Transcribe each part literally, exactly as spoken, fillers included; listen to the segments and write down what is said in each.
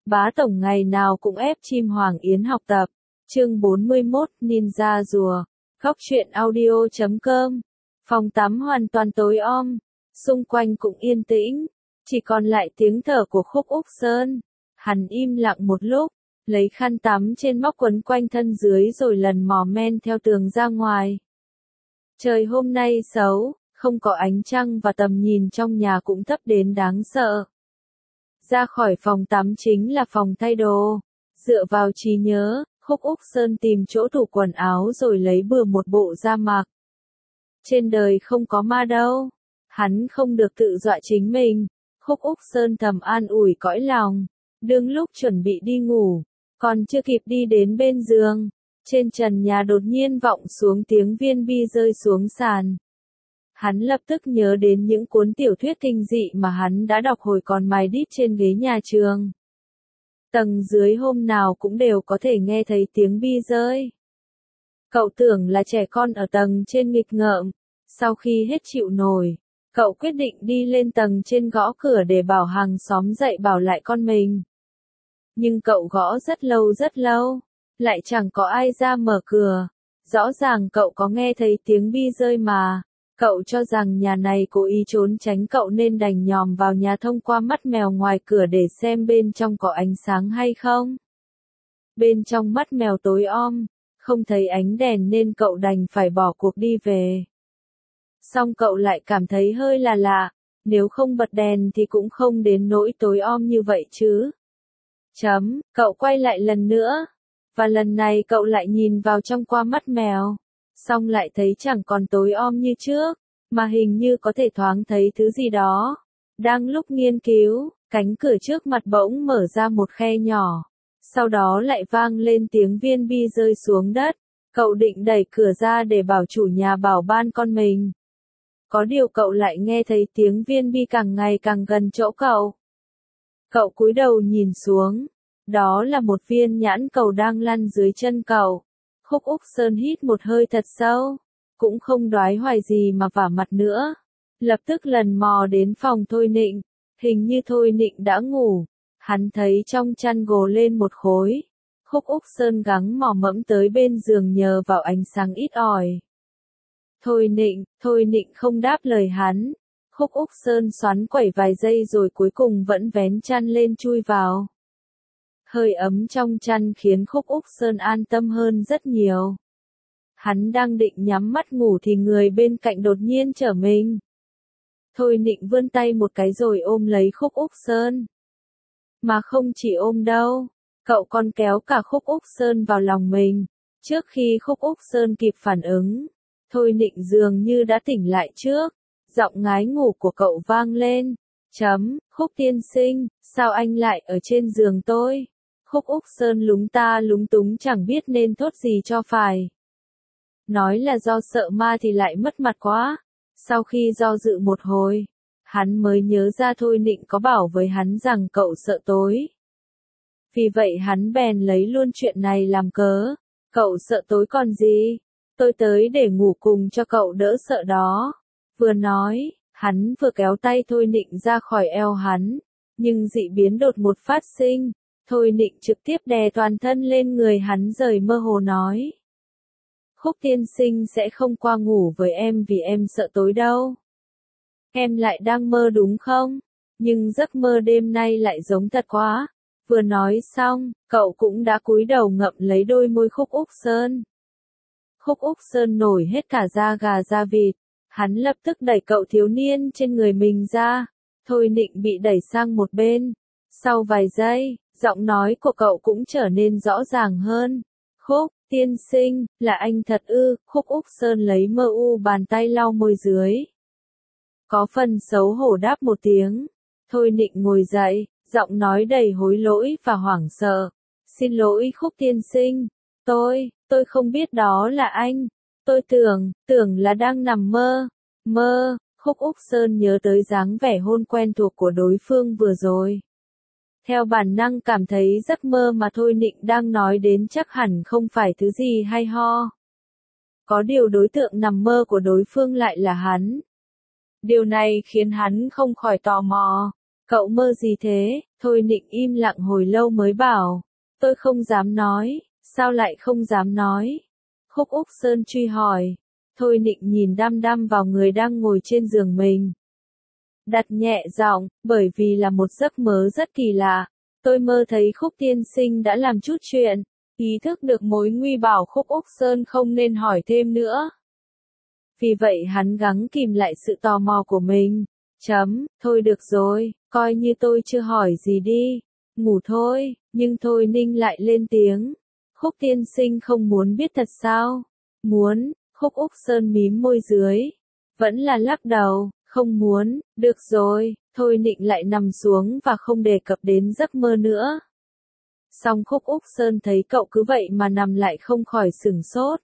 Bá tổng ngày nào cũng ép chim Hoàng Yến học tập. Chương bốn mươi mốt, Ninja rùa. Góc truyện audio chấm com. Phòng tắm hoàn toàn tối om, xung quanh cũng yên tĩnh, chỉ còn lại tiếng thở của Khúc Úc Sơn. Hắn im lặng một lúc, lấy khăn tắm trên móc quấn quanh thân dưới rồi lần mò men theo tường ra ngoài. Trời hôm nay xấu, không có ánh trăng và tầm nhìn trong nhà cũng thấp đến đáng sợ. Ra khỏi phòng tắm chính là phòng thay đồ. Dựa vào trí nhớ, Khúc Úc Sơn tìm chỗ tủ quần áo rồi lấy bừa một bộ ra mặc. Trên đời không có ma đâu. Hắn không được tự dọa chính mình. Khúc Úc Sơn thầm an ủi cõi lòng. Đương lúc chuẩn bị đi ngủ, còn chưa kịp đi đến bên giường, trên trần nhà đột nhiên vọng xuống tiếng viên bi rơi xuống sàn. Hắn lập tức nhớ đến những cuốn tiểu thuyết kinh dị mà hắn đã đọc hồi còn mài đít trên ghế nhà trường. Tầng dưới hôm nào cũng đều có thể nghe thấy tiếng bi rơi. Cậu tưởng là trẻ con ở tầng trên nghịch ngợm. Sau khi hết chịu nổi, cậu quyết định đi lên tầng trên gõ cửa để bảo hàng xóm dậy bảo lại con mình. Nhưng cậu gõ rất lâu rất lâu, lại chẳng có ai ra mở cửa. Rõ ràng cậu có nghe thấy tiếng bi rơi mà. Cậu cho rằng nhà này cố ý trốn tránh cậu nên đành nhòm vào nhà thông qua mắt mèo ngoài cửa để xem bên trong có ánh sáng hay không. Bên trong mắt mèo tối om, không thấy ánh đèn nên cậu đành phải bỏ cuộc đi về. Xong cậu lại cảm thấy hơi là lạ, nếu không bật đèn thì cũng không đến nỗi tối om như vậy chứ. Chấm, cậu quay lại lần nữa, và lần này cậu lại nhìn vào trong qua mắt mèo. Xong lại thấy chẳng còn tối om như trước, mà hình như có thể thoáng thấy thứ gì đó. Đang lúc nghiên cứu, cánh cửa trước mặt bỗng mở ra một khe nhỏ. Sau đó lại vang lên tiếng viên bi rơi xuống đất. Cậu định đẩy cửa ra để bảo chủ nhà bảo ban con mình. Có điều cậu lại nghe thấy tiếng viên bi càng ngày càng gần chỗ cậu. Cậu cúi đầu nhìn xuống. Đó là một viên nhãn cầu đang lăn dưới chân cậu. Khúc Úc Sơn hít một hơi thật sâu, cũng không đoái hoài gì mà vả mặt nữa. Lập tức lần mò đến phòng Thôi Nịnh, hình như Thôi Nịnh đã ngủ. Hắn thấy trong chăn gồ lên một khối. Khúc Úc Sơn gắng mò mẫm tới bên giường nhờ vào ánh sáng ít ỏi. Thôi Nịnh, Thôi Nịnh không đáp lời hắn. Khúc Úc Sơn xoắn quẩy vài giây rồi cuối cùng vẫn vén chăn lên chui vào. Hơi ấm trong chăn khiến Khúc Úc Sơn an tâm hơn rất nhiều. Hắn đang định nhắm mắt ngủ thì người bên cạnh đột nhiên trở mình. Thôi Nịnh vươn tay một cái rồi ôm lấy Khúc Úc Sơn. Mà không chỉ ôm đâu, cậu còn kéo cả Khúc Úc Sơn vào lòng mình. Trước khi Khúc Úc Sơn kịp phản ứng, Thôi Nịnh dường như đã tỉnh lại trước. Giọng ngái ngủ của cậu vang lên. Chấm, Khúc tiên sinh, sao anh lại ở trên giường tôi? Khúc Úc Sơn lúng ta lúng túng chẳng biết nên thốt gì cho phải. Nói là do sợ ma thì lại mất mặt quá. Sau khi do dự một hồi, hắn mới nhớ ra Thôi Nịnh có bảo với hắn rằng cậu sợ tối. Vì vậy hắn bèn lấy luôn chuyện này làm cớ. Cậu sợ tối còn gì? Tôi tới để ngủ cùng cho cậu đỡ sợ đó. Vừa nói, hắn vừa kéo tay Thôi Nịnh ra khỏi eo hắn. Nhưng dị biến đột ngột phát sinh. Thôi Nịnh trực tiếp đè toàn thân lên người hắn rồi mơ hồ nói. Khúc tiên sinh sẽ không qua ngủ với em vì em sợ tối đâu. Em lại đang mơ đúng không? Nhưng giấc mơ đêm nay lại giống thật quá. Vừa nói xong, cậu cũng đã cúi đầu ngậm lấy đôi môi Khúc Úc Sơn. Khúc Úc Sơn nổi hết cả da gà da vịt. Hắn lập tức đẩy cậu thiếu niên trên người mình ra. Thôi Nịnh bị đẩy sang một bên. Sau vài giây, giọng nói của cậu cũng trở nên rõ ràng hơn. Khúc, tiên sinh, là anh thật ư? Khúc Úc Sơn lấy mơ u bàn tay lau môi dưới. Có phần xấu hổ đáp một tiếng. Thôi Nịnh ngồi dậy, giọng nói đầy hối lỗi và hoảng sợ. Xin lỗi Khúc tiên sinh, tôi, tôi không biết đó là anh. Tôi tưởng, tưởng là đang nằm mơ. Mơ, Khúc Úc Sơn nhớ tới dáng vẻ hôn quen thuộc của đối phương vừa rồi. Theo bản năng cảm thấy giấc mơ mà Thôi Nịnh đang nói đến chắc hẳn không phải thứ gì hay ho. Có điều đối tượng nằm mơ của đối phương lại là hắn. Điều này khiến hắn không khỏi tò mò. Cậu mơ gì thế? Thôi Nịnh im lặng hồi lâu mới bảo, tôi không dám nói, sao lại không dám nói? Khúc Úc Sơn truy hỏi. Thôi Nịnh nhìn đăm đăm vào người đang ngồi trên giường mình. Đặt nhẹ giọng, bởi vì là một giấc mơ rất kỳ lạ. Tôi mơ thấy Khúc tiên sinh đã làm chút chuyện. Ý thức được mối nguy bảo Khúc Úc Sơn không nên hỏi thêm nữa. Vì vậy hắn gắng kìm lại sự tò mò của mình. Chấm, thôi được rồi, coi như tôi chưa hỏi gì đi. Ngủ thôi, nhưng Thôi Ninh lại lên tiếng. Khúc tiên sinh không muốn biết thật sao? Muốn, Khúc Úc Sơn mím môi dưới. Vẫn là lắc đầu, không muốn, được rồi, Thôi Nịnh lại nằm xuống và không đề cập đến giấc mơ nữa. Song Khúc Úc Sơn thấy cậu cứ vậy mà nằm lại không khỏi sửng sốt.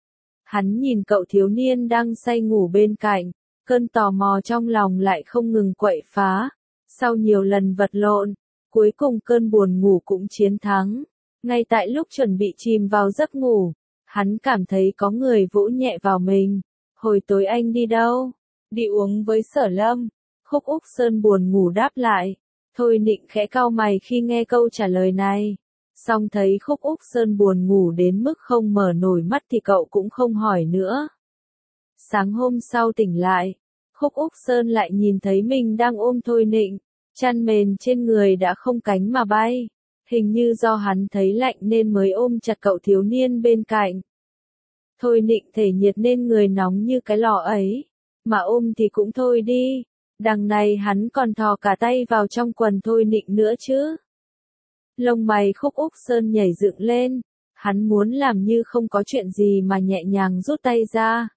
Hắn nhìn cậu thiếu niên đang say ngủ bên cạnh, cơn tò mò trong lòng lại không ngừng quậy phá. Sau nhiều lần vật lộn, cuối cùng cơn buồn ngủ cũng chiến thắng. Ngay tại lúc chuẩn bị chìm vào giấc ngủ, hắn cảm thấy có người vỗ nhẹ vào mình. Hồi tối anh đi đâu? Đi uống với Sở Lâm. Khúc Úc Sơn buồn ngủ đáp lại. Thôi Nịnh khẽ cau mày khi nghe câu trả lời này. Song thấy Khúc Úc Sơn buồn ngủ đến mức không mở nổi mắt thì cậu cũng không hỏi nữa. Sáng hôm sau tỉnh lại, Khúc Úc Sơn lại nhìn thấy mình đang ôm Thôi Nịnh, chăn mền trên người đã không cánh mà bay. Hình như do hắn thấy lạnh nên mới ôm chặt cậu thiếu niên bên cạnh. Thôi Nịnh thể nhiệt nên người nóng như cái lò ấy, mà ôm thì cũng thôi đi. Đằng này hắn còn thò cả tay vào trong quần Thôi Nịnh nữa chứ. Lông mày Khúc Úc Sơn nhảy dựng lên, hắn muốn làm như không có chuyện gì mà nhẹ nhàng rút tay ra.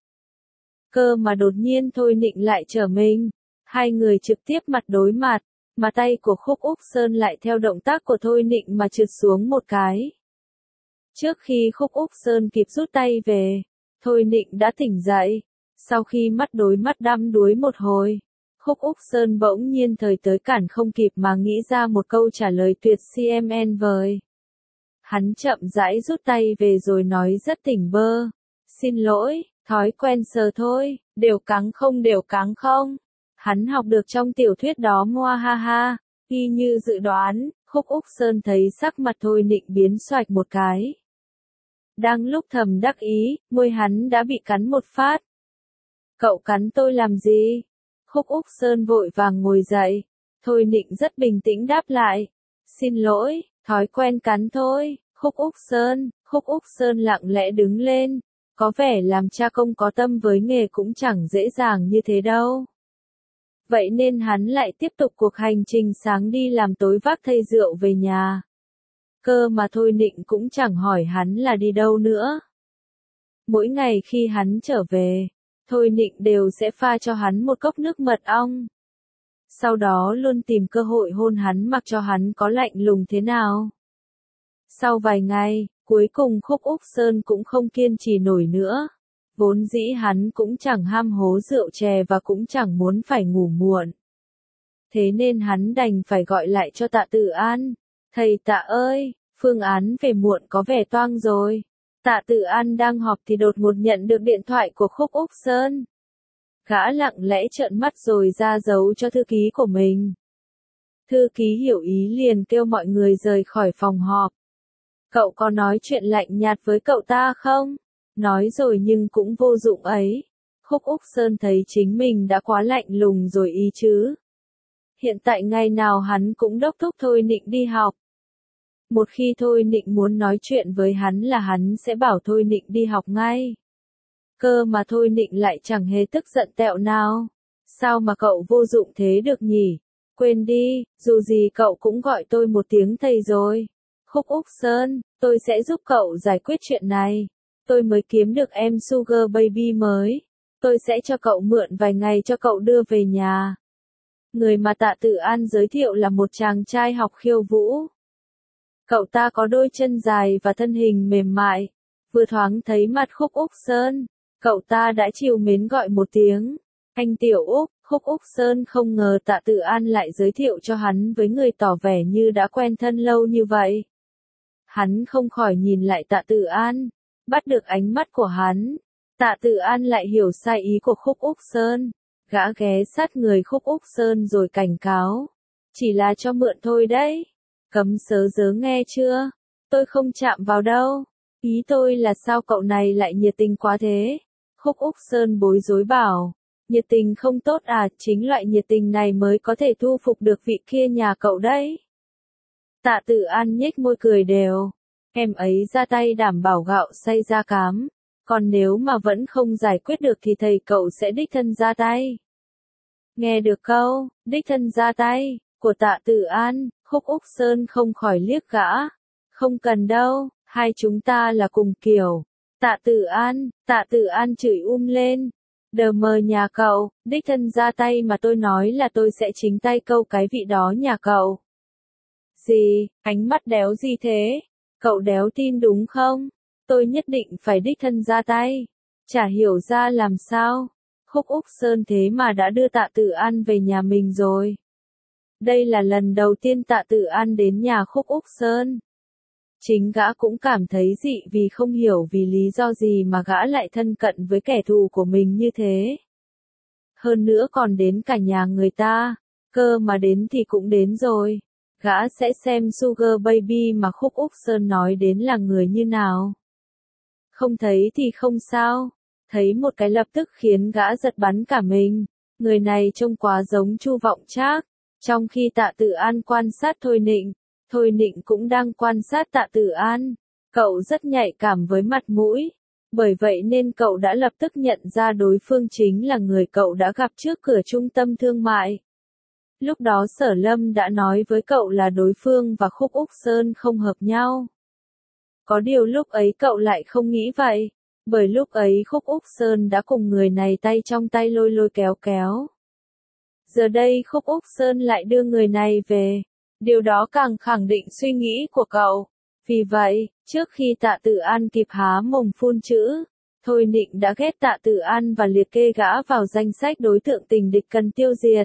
Cơ mà đột nhiên Thôi Nịnh lại trở mình, hai người trực tiếp mặt đối mặt, mà tay của Khúc Úc Sơn lại theo động tác của Thôi Nịnh mà trượt xuống một cái. Trước khi Khúc Úc Sơn kịp rút tay về, Thôi Nịnh đã tỉnh dậy, sau khi mắt đối mắt đăm đuối một hồi. Khúc Úc Sơn bỗng nhiên thời tới cản không kịp mà nghĩ ra một câu trả lời tuyệt xê em en vời. Hắn chậm rãi rút tay về rồi nói rất tỉnh bơ. Xin lỗi, thói quen sờ thôi, đều cắn không đều cắn không. Hắn học được trong tiểu thuyết đó moa ha ha, y như dự đoán, Khúc Úc Sơn thấy sắc mặt Thôi Nịnh biến xoạch một cái. Đang lúc thầm đắc ý, môi hắn đã bị cắn một phát. Cậu cắn tôi làm gì? Khúc Úc Sơn vội vàng ngồi dậy. Thôi Nịnh rất bình tĩnh đáp lại. Xin lỗi, thói quen cắn thôi. Khúc Úc Sơn, Khúc Úc Sơn lặng lẽ đứng lên. Có vẻ làm cha công có tâm với nghề cũng chẳng dễ dàng như thế đâu. Vậy nên hắn lại tiếp tục cuộc hành trình sáng đi làm tối vác thây rượu về nhà. Cơ mà Thôi Nịnh cũng chẳng hỏi hắn là đi đâu nữa. Mỗi ngày khi hắn trở về, Thôi Nịnh đều sẽ pha cho hắn một cốc nước mật ong. Sau đó luôn tìm cơ hội hôn hắn mặc cho hắn có lạnh lùng thế nào. Sau vài ngày, cuối cùng Khúc Úc Sơn cũng không kiên trì nổi nữa. Vốn dĩ hắn cũng chẳng ham hố rượu chè và cũng chẳng muốn phải ngủ muộn. Thế nên hắn đành phải gọi lại cho Tạ Tự An. Thầy Tạ ơi, phương án về muộn có vẻ toang rồi. Tạ Tự An đang họp thì đột ngột nhận được điện thoại của Khúc Úc Sơn. Gã lặng lẽ trợn mắt rồi ra dấu cho thư ký của mình. Thư ký hiểu ý liền kêu mọi người rời khỏi phòng họp. Cậu có nói chuyện lạnh nhạt với cậu ta không? Nói rồi nhưng cũng vô dụng ấy. Khúc Úc Sơn thấy chính mình đã quá lạnh lùng rồi ý chứ. Hiện tại ngày nào hắn cũng đốc thúc Thôi Nịnh đi học. Một khi Thôi Nịnh muốn nói chuyện với hắn là hắn sẽ bảo Thôi Nịnh đi học ngay. Cơ mà Thôi Nịnh lại chẳng hề tức giận tẹo nào. Sao mà cậu vô dụng thế được nhỉ? Quên đi, dù gì cậu cũng gọi tôi một tiếng thầy rồi. Khúc Úc Sơn, tôi sẽ giúp cậu giải quyết chuyện này. Tôi mới kiếm được em Sugar Baby mới. Tôi sẽ cho cậu mượn vài ngày cho cậu đưa về nhà. Người mà Tạ Tự An giới thiệu là một chàng trai học khiêu vũ. Cậu ta có đôi chân dài và thân hình mềm mại. Vừa thoáng thấy mặt Khúc Úc Sơn, cậu ta đã trìu mến gọi một tiếng. Anh Tiểu Úc. Khúc Úc Sơn không ngờ Tạ Tự An lại giới thiệu cho hắn với người tỏ vẻ như đã quen thân lâu như vậy. Hắn không khỏi nhìn lại Tạ Tự An, bắt được ánh mắt của hắn. Tạ Tự An lại hiểu sai ý của Khúc Úc Sơn. Gã ghé sát người Khúc Úc Sơn rồi cảnh cáo. Chỉ là cho mượn thôi đấy. Cấm sớ dớ nghe chưa? Tôi không chạm vào đâu. Ý tôi là sao cậu này lại nhiệt tình quá thế? Khúc Úc Sơn bối rối bảo. Nhiệt tình không tốt à, chính loại nhiệt tình này mới có thể thu phục được vị kia nhà cậu đấy. Tạ Tự An nhếch môi cười đều. Em ấy ra tay đảm bảo gạo xay ra cám. Còn nếu mà vẫn không giải quyết được thì thầy cậu sẽ đích thân ra tay. Nghe được câu, đích thân ra tay, của Tạ Tự An, Khúc Úc Sơn không khỏi liếc gã. Không cần đâu, hai chúng ta là cùng kiểu. Tạ Tự An, Tạ Tự An chửi um lên. Đờ mờ nhà cậu, đích thân ra tay mà tôi nói là tôi sẽ chính tay câu cái vị đó nhà cậu. Gì, ánh mắt đéo gì thế? Cậu đéo tin đúng không? Tôi nhất định phải đích thân ra tay. Chả hiểu ra làm sao. Khúc Úc Sơn thế mà đã đưa Tạ Tự An về nhà mình rồi. Đây là lần đầu tiên Tạ Tự An đến nhà Khúc Úc Sơn. Chính gã cũng cảm thấy dị vì không hiểu vì lý do gì mà gã lại thân cận với kẻ thù của mình như thế. Hơn nữa còn đến cả nhà người ta, cơ mà đến thì cũng đến rồi. Gã sẽ xem Sugar Baby mà Khúc Úc Sơn nói đến là người như nào. Không thấy thì không sao, thấy một cái lập tức khiến gã giật bắn cả mình. Người này trông quá giống Chu Vọng Trác. Trong khi Tạ Tự An quan sát Thôi Nịnh, Thôi Nịnh cũng đang quan sát Tạ Tự An. Cậu rất nhạy cảm với mặt mũi. Bởi vậy nên cậu đã lập tức nhận ra đối phương chính là người cậu đã gặp trước cửa trung tâm thương mại. Lúc đó Sở Lâm đã nói với cậu là đối phương và Khúc Úc Sơn không hợp nhau. Có điều lúc ấy cậu lại không nghĩ vậy, bởi lúc ấy Khúc Úc Sơn đã cùng người này tay trong tay lôi lôi kéo kéo. Giờ đây Khúc Úc Sơn lại đưa người này về, điều đó càng khẳng định suy nghĩ của cậu. Vì vậy, trước khi Tạ Tự An kịp há mồm phun chữ, Thôi Nịnh đã ghét Tạ Tự An và liệt kê gã vào danh sách đối tượng tình địch cần tiêu diệt.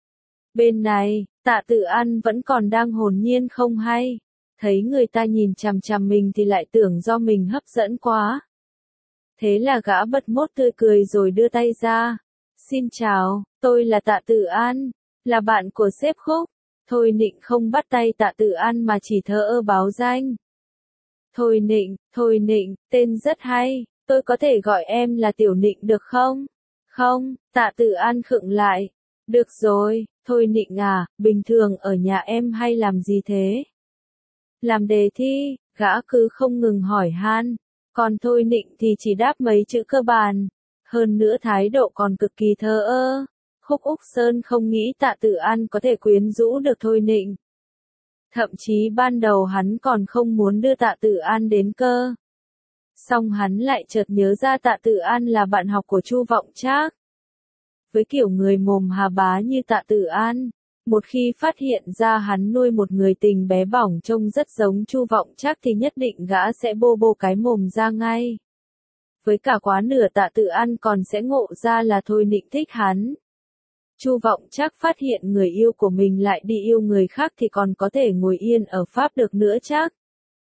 Bên này, Tạ Tự An vẫn còn đang hồn nhiên không hay. Thấy người ta nhìn chằm chằm mình thì lại tưởng do mình hấp dẫn quá. Thế là gã bật mốt tươi cười rồi đưa tay ra. Xin chào, tôi là Tạ Tự An, là bạn của sếp Khúc. Thôi Nịnh không bắt tay Tạ Tự An mà chỉ thờ ơ báo danh. Thôi Nịnh, Thôi Nịnh, tên rất hay, tôi có thể gọi em là Tiểu Nịnh được không? Không, Tạ Tự An khựng lại. Được rồi, Thôi Nịnh à, bình thường ở nhà em hay làm gì thế? Làm đề thi, gã cứ không ngừng hỏi han. Còn Thôi Nịnh thì chỉ đáp mấy chữ cơ bản. Hơn nữa thái độ còn cực kỳ thờ ơ. Khúc Úc Sơn không nghĩ Tạ Tự An có thể quyến rũ được Thôi Nịnh. Thậm chí ban đầu hắn còn không muốn đưa Tạ Tự An đến cơ. Xong hắn lại chợt nhớ ra Tạ Tự An là bạn học của Chu Vọng Trác. Với kiểu người mồm hà bá như Tạ Tự An, một khi phát hiện ra hắn nuôi một người tình bé bỏng trông rất giống Chu Vọng Trác thì nhất định gã sẽ bô bô cái mồm ra ngay. Với cả quá nửa Tạ Tự An còn sẽ ngộ ra là Thôi Nịnh thích hắn. Chu Vọng Trác phát hiện người yêu của mình lại đi yêu người khác thì còn có thể ngồi yên ở Pháp được nữa chắc.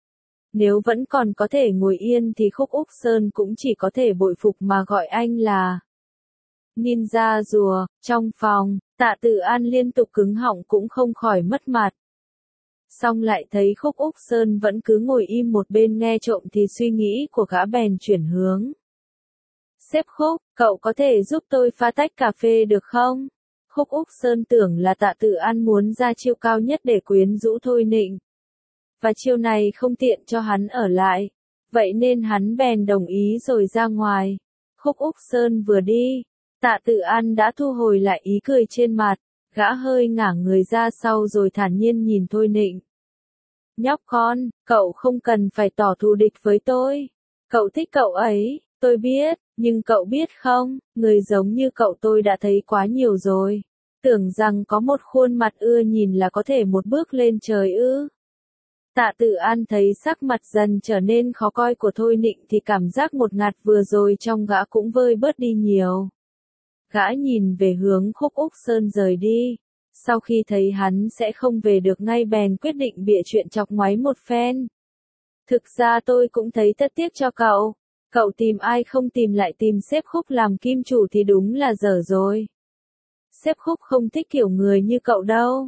Nếu vẫn còn có thể ngồi yên thì Khúc Úc Sơn cũng chỉ có thể bội phục mà gọi anh là Ninja rùa. Trong phòng, Tạ Tự An liên tục cứng họng cũng không khỏi mất mặt. Xong lại thấy Khúc Úc Sơn vẫn cứ ngồi im một bên nghe trộm thì suy nghĩ của gã bèn chuyển hướng. Sếp Khúc, cậu có thể giúp tôi pha tách cà phê được không? Khúc Úc Sơn tưởng là Tạ Tự An muốn ra chiêu cao nhất để quyến rũ Thôi Nịnh. Và chiêu này không tiện cho hắn ở lại. Vậy nên hắn bèn đồng ý rồi ra ngoài. Khúc Úc Sơn vừa đi, Tạ Tự An đã thu hồi lại ý cười trên mặt. Gã hơi ngả người ra sau rồi thản nhiên nhìn Thôi Nịnh. Nhóc con, cậu không cần phải tỏ thù địch với tôi. Cậu thích cậu ấy, tôi biết, nhưng cậu biết không, người giống như cậu tôi đã thấy quá nhiều rồi. Tưởng rằng có một khuôn mặt ưa nhìn là có thể một bước lên trời ư. Tạ Tự An thấy sắc mặt dần trở nên khó coi của Thôi Nịnh thì cảm giác ngột ngạt vừa rồi trong gã cũng vơi bớt đi nhiều. Gã nhìn về hướng Khúc Úc Sơn rời đi. Sau khi thấy hắn sẽ không về được ngay bèn quyết định bịa chuyện chọc ngoáy một phen. Thực ra tôi cũng thấy thất tiếc cho cậu. Cậu tìm ai không tìm lại tìm sếp Khúc làm kim chủ thì đúng là dở rồi. Sếp Khúc không thích kiểu người như cậu đâu.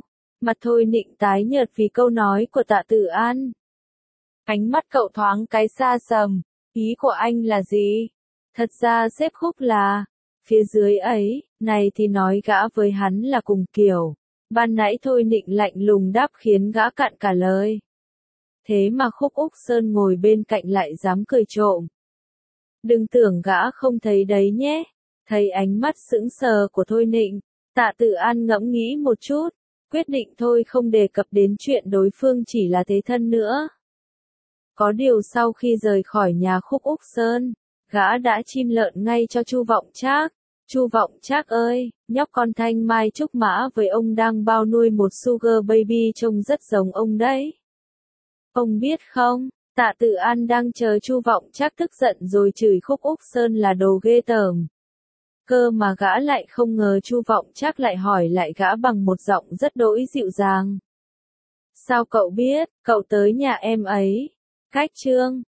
Mặt Thôi Nịnh tái nhợt vì câu nói của Tạ Tử An. Ánh mắt cậu thoáng cái xa sầm, ý của anh là gì? Thật ra xếp khúc là, phía dưới ấy, này thì nói gã với hắn là cùng kiểu. Ban nãy Thôi Nịnh lạnh lùng đáp khiến gã cạn cả lời. Thế mà Khúc Úc Sơn ngồi bên cạnh lại dám cười trộm. Đừng tưởng gã không thấy đấy nhé. Thấy ánh mắt sững sờ của Thôi Nịnh, Tạ Tử An ngẫm nghĩ một chút, quyết định thôi không đề cập đến chuyện đối phương chỉ là thế thân nữa. Có điều sau khi rời khỏi nhà Khúc Úc Sơn, gã đã chim lợn ngay cho Chu Vọng Trác. Chu Vọng Trác ơi, nhóc con thanh mai trúc mã với ông đang bao nuôi một sugar baby trông rất giống ông đấy. Ông biết không, Tạ Tử An đang chờ Chu Vọng Trác tức giận rồi chửi Khúc Úc Sơn là đồ ghê tởm. Cơ mà gã lại không ngờ Chu Vọng Trác lại hỏi lại gã bằng một giọng rất đỗi dịu dàng. Sao cậu biết, cậu tới nhà em ấy? Cách chương